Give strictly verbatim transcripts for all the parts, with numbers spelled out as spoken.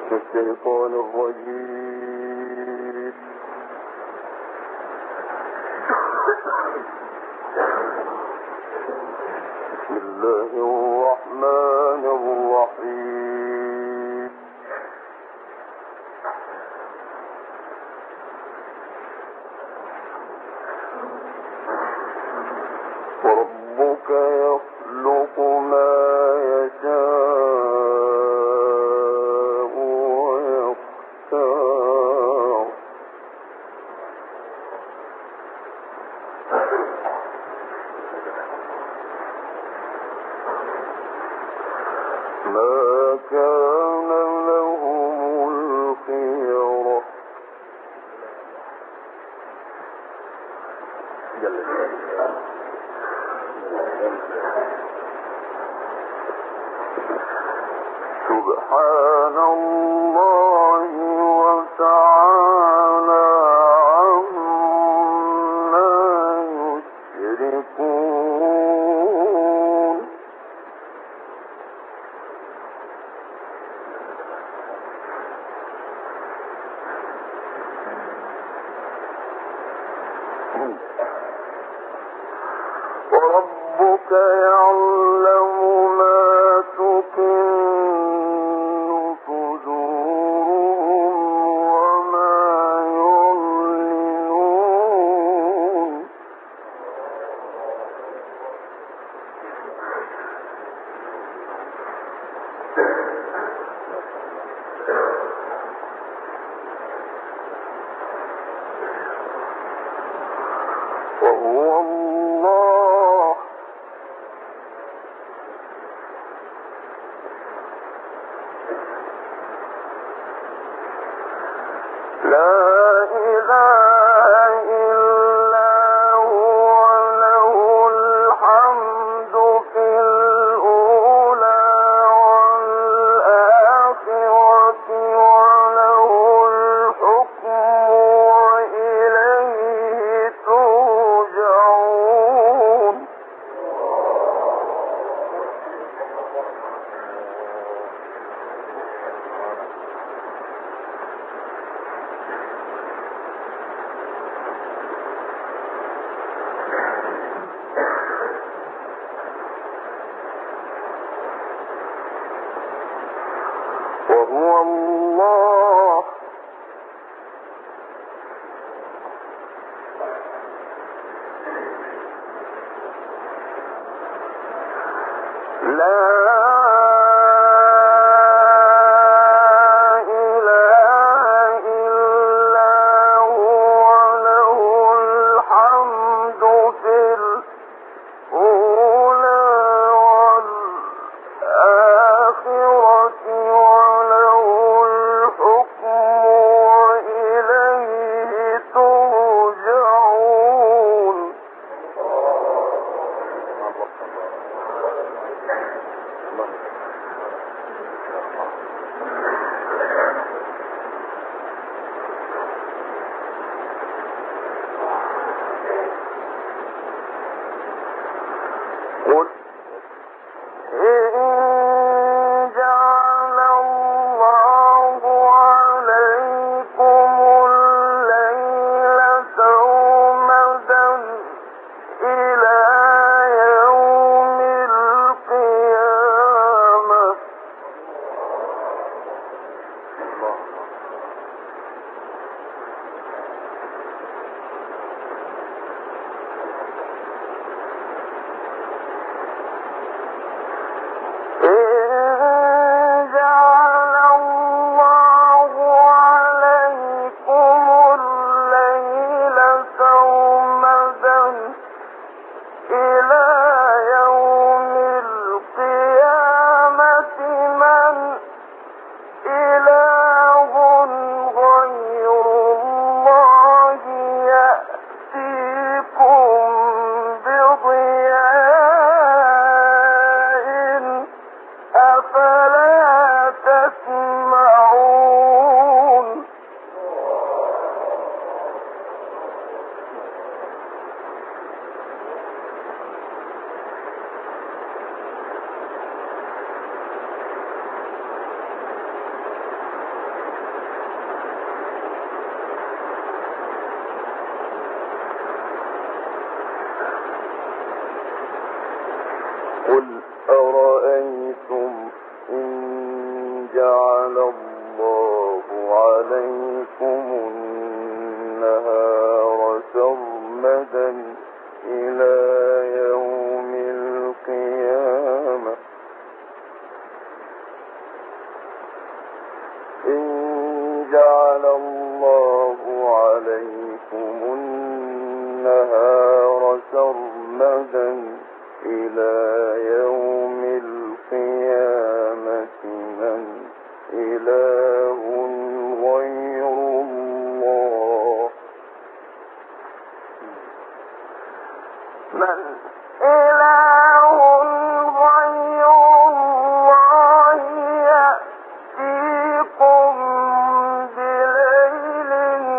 الشيطان الرجيم. بسم الله الرحمن الرحيم. وربك يخلق ما يشاء ويختار ما كان لهم الخيرة. سبحان الله وتعالى عما يشركون. وربك يعلم ما تكن صدورهم وما يعلنون. وهو الله لا إله إلا هو له الحمد في الأولى والآخرة وله الحكم وإليه ترجعون. لكم النهار سرمدا إلى يوم القيامة من إله غير الله من إله غير الله يأتيكم بليل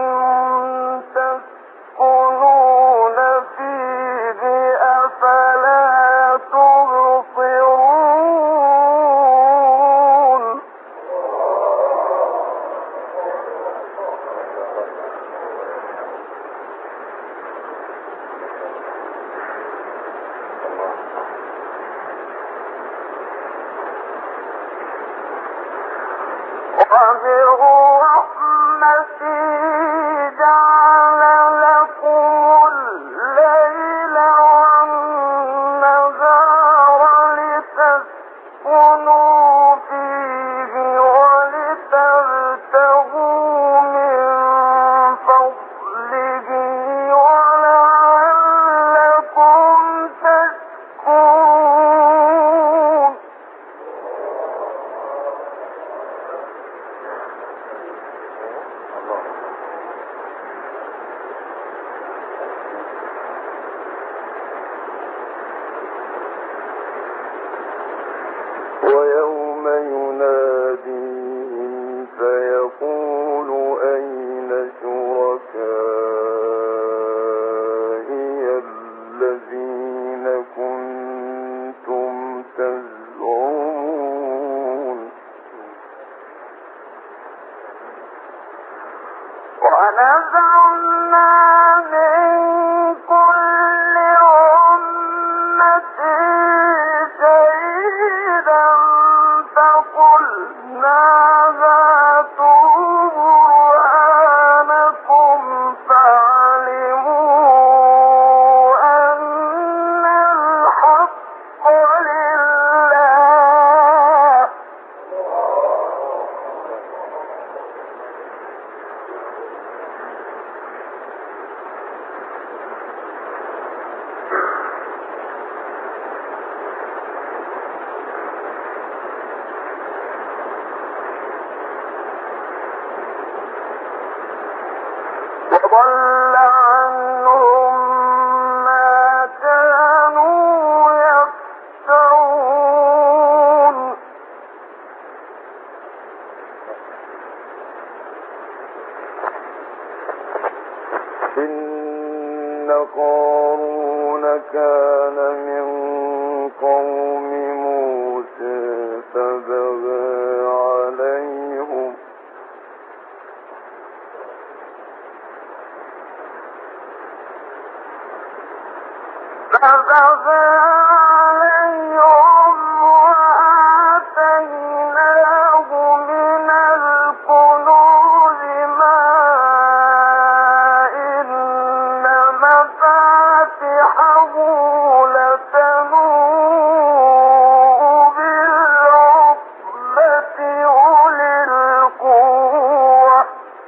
تسكنون فيه أفلا تبصرون وبرحمته جعل لكم الليل والنهار لتسكنوا فيه ولتبتغوا من فضله ولعلكم تشكرون ويوم يناديهم فيقول أين شركائي الذين كنتم تزعمون ونزعنا من كل أمة شهيدا فقلنا هاتوا برهانكم فعلموا أن الحق لله وضل عنهم ما كانوا يفترون إن قارون كان من قوم موسى فبغى عليهم فبغى عليهم وآتيناه من الكنوز ما إن مفاتحه لتنوء بالعصبة أولي القوة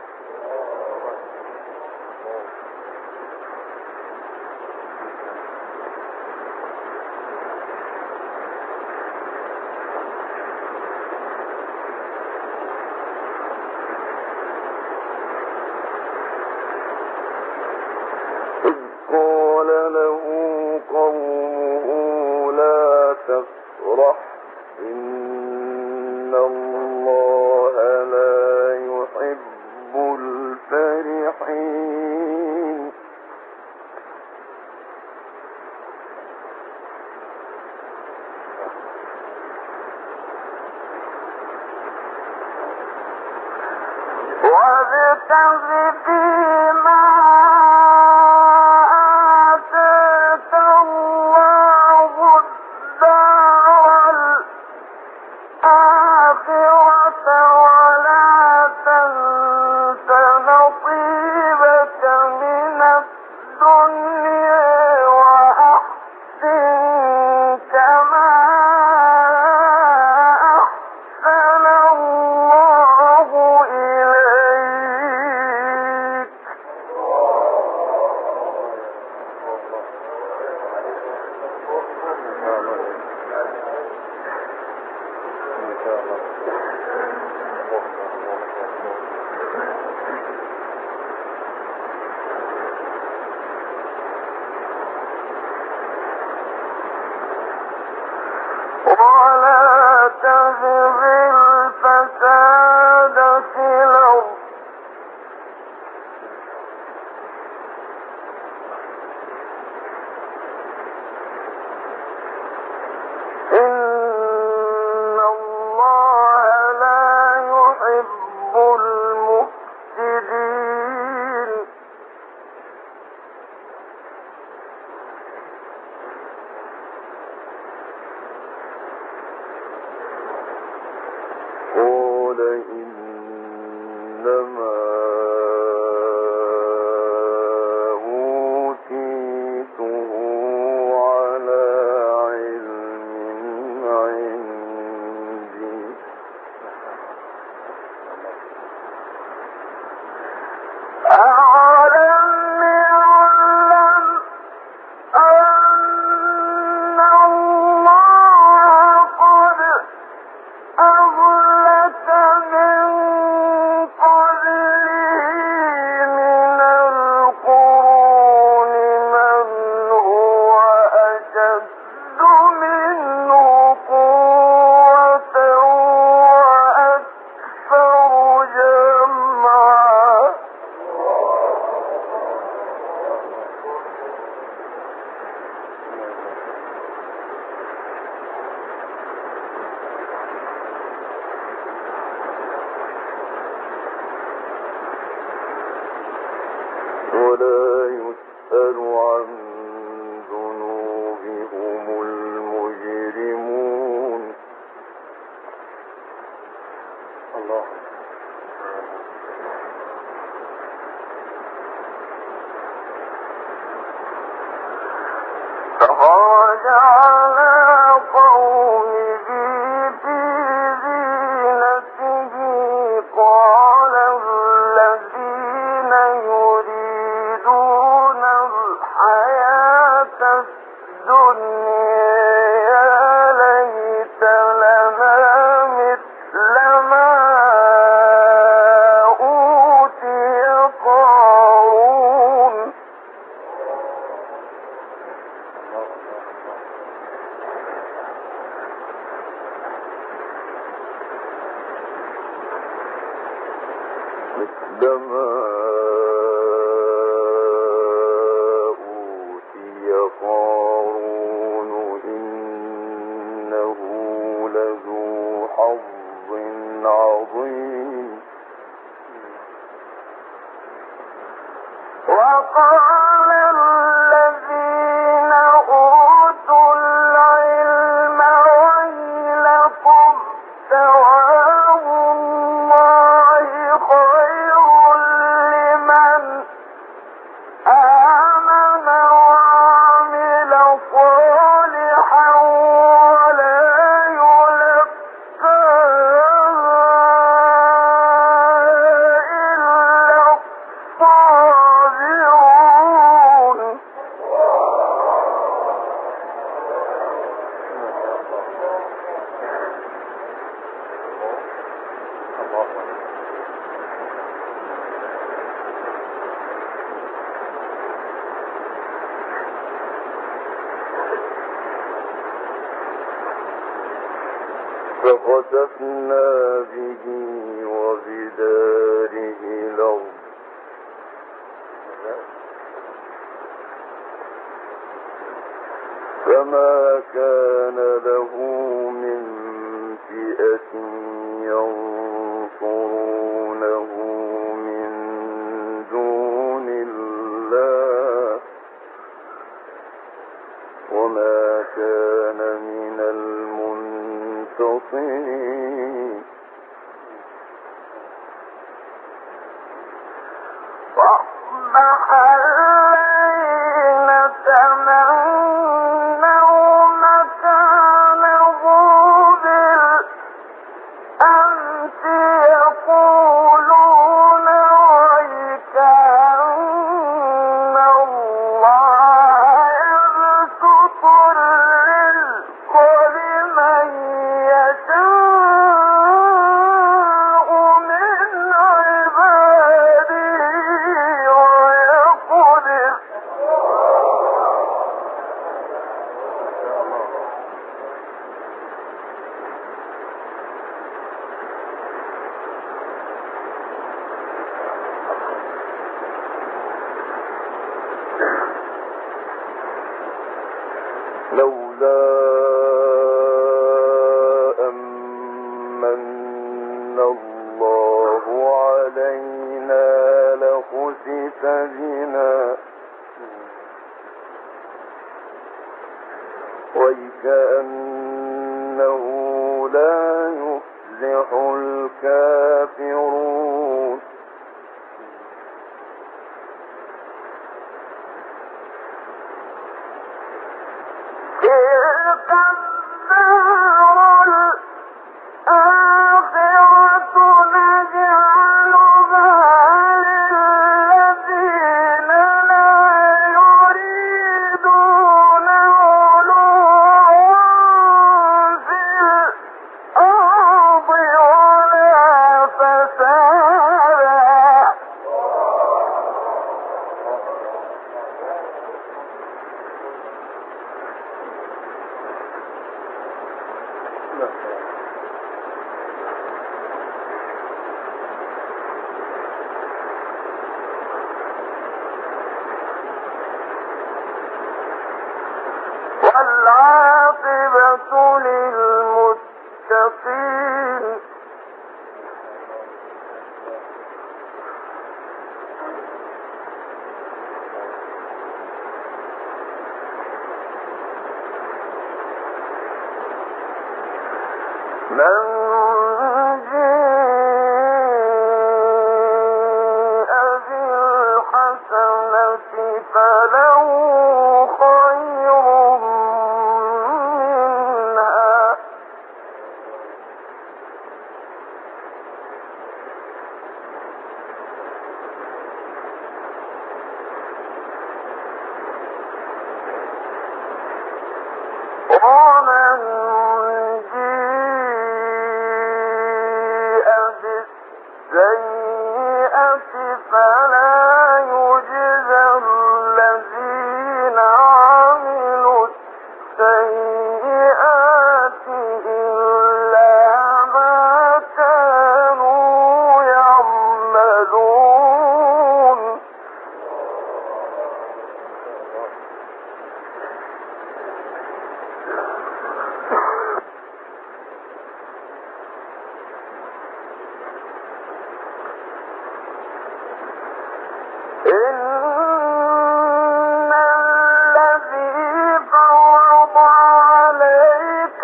إذ قال له قومه لا تفرح إن الله لا يحب الفرحين وابتغ فيما آتاك الله الدار الآخرة ولا تنس نصيبك من الدنيا وأحسن كما أحسن الله إليك ولا تبغ الفساد في الأرض إن الله لا يحب المفسدين قل إنما أوتيته على علم عندي أولم يعلم أن الله قد أهلك من قبله من القرون من هو أشد منه قوة وأكثر جمعا ولا يسأل عن ذنوبهم المجرمون الله فخرج على قومه في زينته قال الذين يريدون الحياة الدنيا يا ليت لنا مثل ما أوتي قارون مثل ما أوتي قارون إنه لذو حظ عظيم وقال الذين أوتوا العلم ويلكم ثواب الله خير لمن آمن وعمل صالحا ولا يلقاها إلا الصابرون فخسفنا به وبداره الأرض فما كان له من فئة ينصرونه من دون الله وما كان من المنتصرين فأصبح الذين تمنوا مكانه بالأمس يقولون ويك أن الله يبسط الرزق لمن يشاء الكافرون تلك الدار الآخرة نجعلها للذين لا يريدون علوا في الأرض ولا فسادا والعاقبة للمتقين من جاء بالحسنة فله خير منها ومن جاء بالسيئة فلا يجزى الذين عملوا السيئات إلا ما كانوا يعملون إن الذي فرض عليك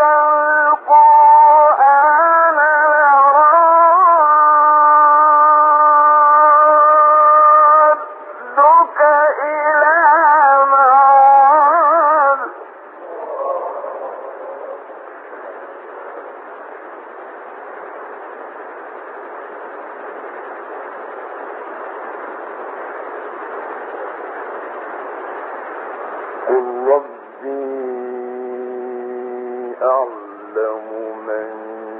القرآن لرادك إلى معاد قل ربي أعلم من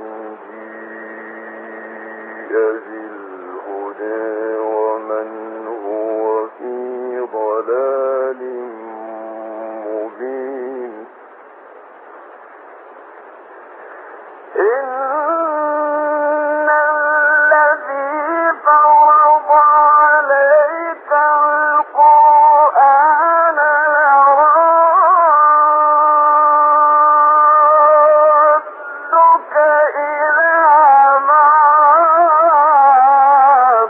جاء بالهدى ومن هو في ضلال مبين إن الذي فرض عليك القرآن لرادك إلى معاد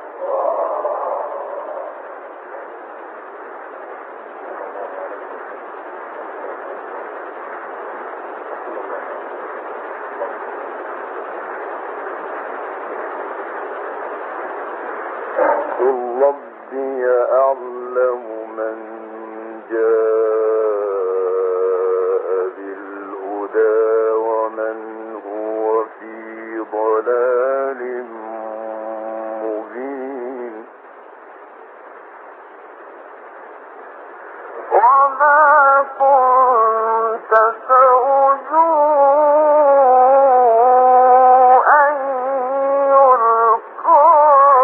قل ربي أعلم من جاء بالهدى ومن هو في ضلال مبين وما كنت ترجو أن يلقى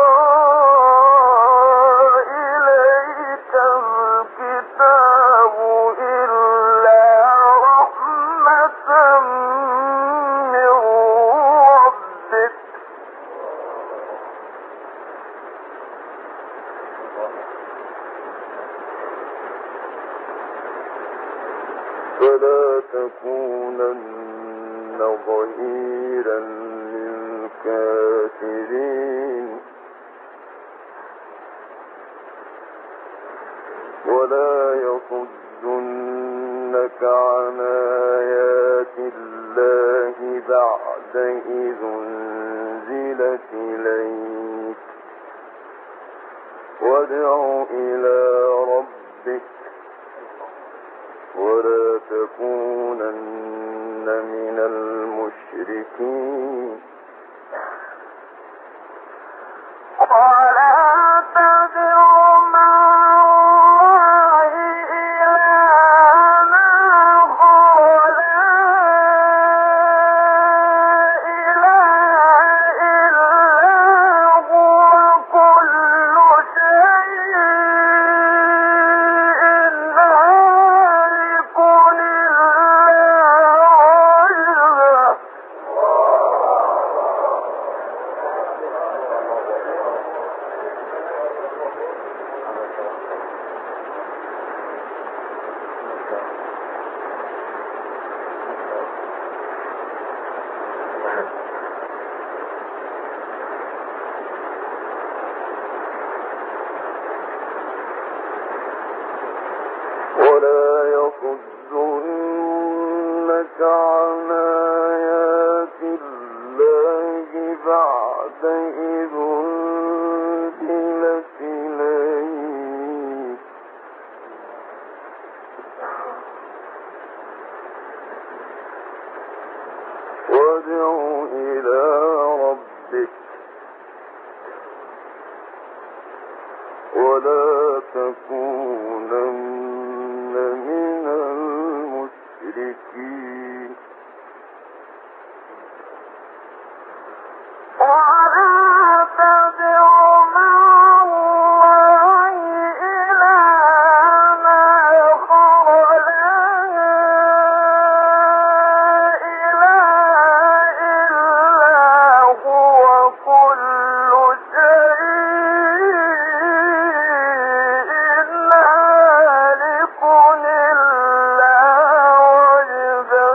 إليك الكتاب إلا رحمة من ربك فلا تكونن ظهيرا للكافرين ولا يصدنك عن آيات الله بعد بعد إذ أنزلت إليك وادع إلى ربك ولا تكونن من المشركين ولا تدع مع الله إلهًا آخر لا إله إلا هو كل شيء هالك إلا وجهه ولا يصدنك عن آيات الله بعد إذ أنزلت إليك وادع إلى ربك ولا تكونن من المشركين ولا تدع مع الله إلهًا آخر لا إله إلا هو كل شيء هالك إلا وجهه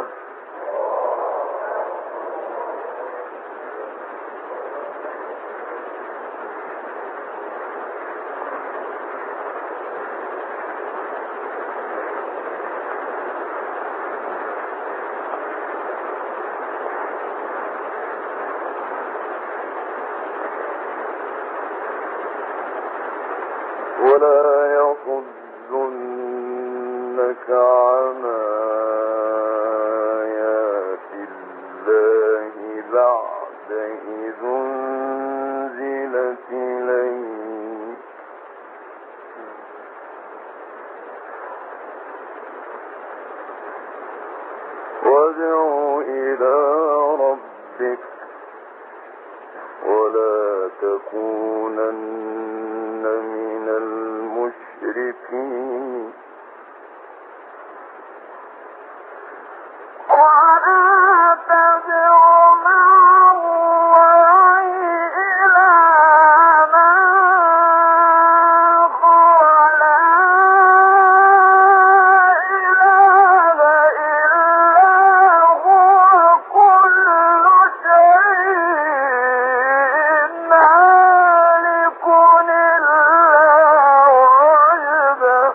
ولا يصدنك عن آيات الله بعد إذ أنزلت إليك وادع إلى ربك ولا تكونن من المشركين ولا تدع مع الله إلهًا آخر لا إله إلا هو كل شيء هالك إلا وجهه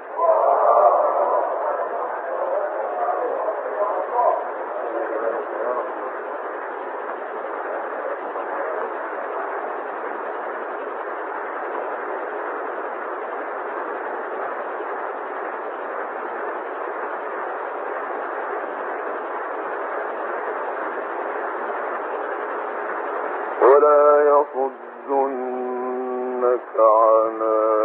ولا يصدنك عن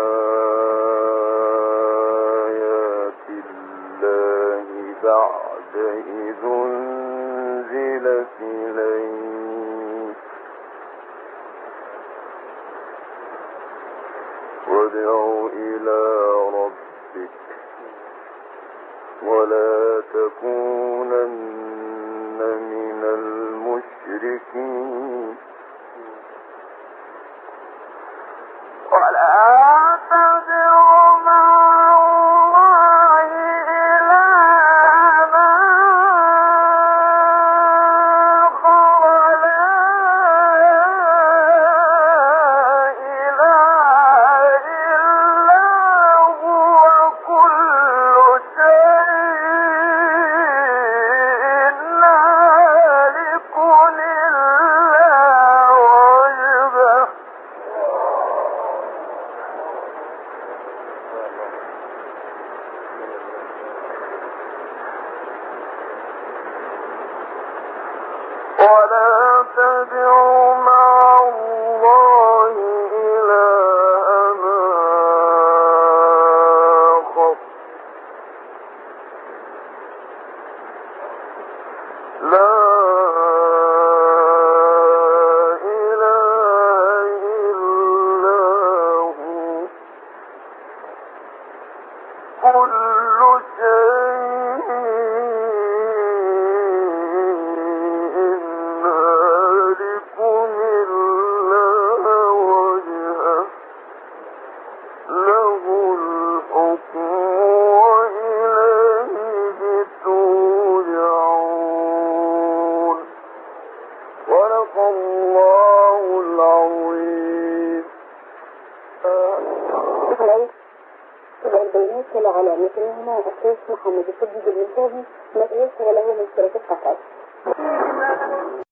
آيات الله بعد إذ أنزلت إليك وادع إلى ربك ولا تكونن من المشركين ولا تدع مع الله إلهًا آخر لا إله إلا هو كل شيء هالك ولا تدع مع الله إلها آخر لا إله إلا هو كل شيء هالك إلا وجهه له الحكم وإليه ترجعون صدق الله العظيم. تبقى البيانات على مثلهما الشيخ محمد الصديق المنتهي ما تيسر له من شركة قطر.